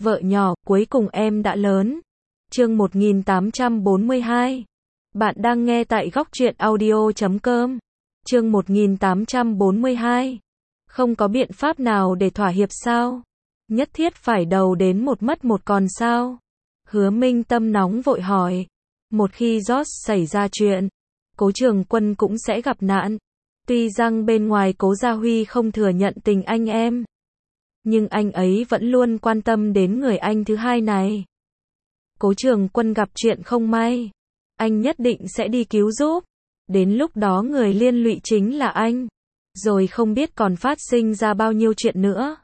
Vợ nhỏ, cuối cùng em đã lớn. Chương 1842. Bạn đang nghe tại góc truyện audio.com. Chương 1842. Không có biện pháp nào để thỏa hiệp sao? Nhất thiết phải đầu đến một mất một còn sao? Hứa Minh Tâm nóng vội hỏi. Một khi George xảy ra chuyện, Cố Trường Quân cũng sẽ gặp nạn. Tuy rằng bên ngoài Cố Gia Huy không thừa nhận tình anh em, nhưng anh ấy vẫn luôn quan tâm đến người anh thứ hai này. Cố Trường Quân gặp chuyện không may, anh nhất định sẽ đi cứu giúp. Đến lúc đó người liên lụy chính là anh. Rồi không biết còn phát sinh ra bao nhiêu chuyện nữa.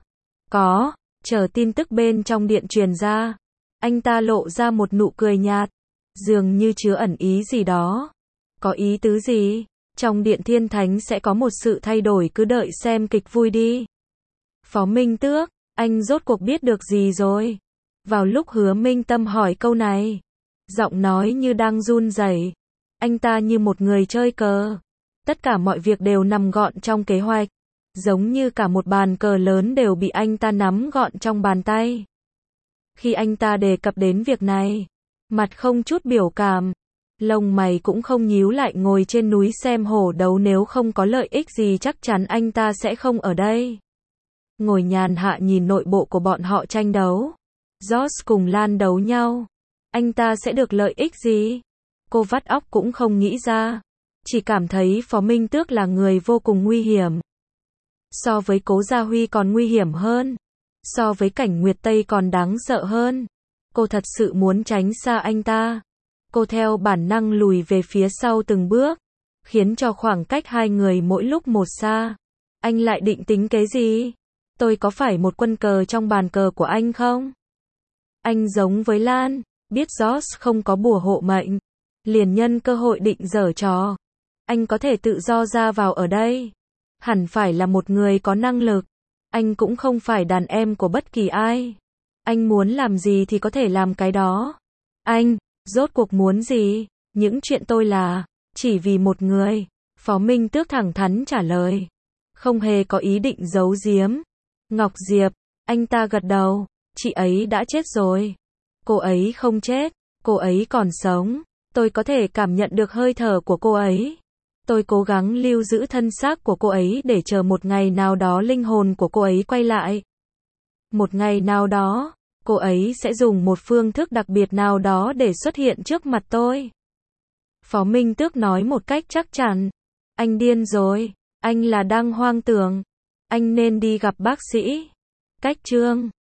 Chờ tin tức bên trong điện truyền ra. Anh ta lộ ra một nụ cười nhạt, dường như chứa ẩn ý gì đó. Có ý tứ gì? Trong điện Thiên Thánh sẽ có một sự thay đổi, cứ đợi xem kịch vui đi. Phó Minh Tước, anh rốt cuộc biết được gì rồi? Vào lúc Hứa Minh Tâm hỏi câu này, giọng nói như đang run rẩy. Anh ta như một người chơi cờ. Tất cả mọi việc đều nằm gọn trong kế hoạch. Giống như cả một bàn cờ lớn đều bị anh ta nắm gọn trong bàn tay. Khi anh ta đề cập đến việc này, mặt không chút biểu cảm, lông mày cũng không nhíu lại. Ngồi trên núi xem hổ đấu, nếu không có lợi ích gì chắc chắn anh ta sẽ không ở đây. Ngồi nhàn hạ nhìn nội bộ của bọn họ tranh đấu. George cùng Lan đấu nhau. Anh ta sẽ được lợi ích gì? Cô vắt óc cũng không nghĩ ra. Chỉ cảm thấy Phó Minh Tước là người vô cùng nguy hiểm. So với Cố Gia Huy còn nguy hiểm hơn. So với Cảnh Nguyệt Tây còn đáng sợ hơn. Cô thật sự muốn tránh xa anh ta. Cô theo bản năng lùi về phía sau từng bước, khiến cho khoảng cách hai người mỗi lúc một xa. Anh lại định tính kế gì? Tôi có phải một quân cờ trong bàn cờ của anh không? Anh giống với Lan, biết George không có bùa hộ mệnh, liền nhân cơ hội định giở trò. Anh có thể tự do ra vào ở đây. Hẳn phải là một người có năng lực. Anh cũng không phải đàn em của bất kỳ ai. Anh muốn làm gì thì có thể làm cái đó. Anh, rốt cuộc muốn gì? Những chuyện tôi là chỉ vì một người. Phó Minh Tước thẳng thắn trả lời. Không hề có ý định giấu giếm. Ngọc Diệp, anh ta gật đầu. Chị ấy đã chết rồi. Cô ấy không chết. Cô ấy còn sống. Tôi có thể cảm nhận được hơi thở của cô ấy. Tôi cố gắng lưu giữ thân xác của cô ấy để chờ một ngày nào đó linh hồn của cô ấy quay lại. Một ngày nào đó, cô ấy sẽ dùng một phương thức đặc biệt nào đó để xuất hiện trước mặt tôi. Phó Minh Tước nói một cách chắc chắn. Anh điên rồi. Anh là đang hoang tưởng. Anh nên đi gặp bác sĩ. Cách chương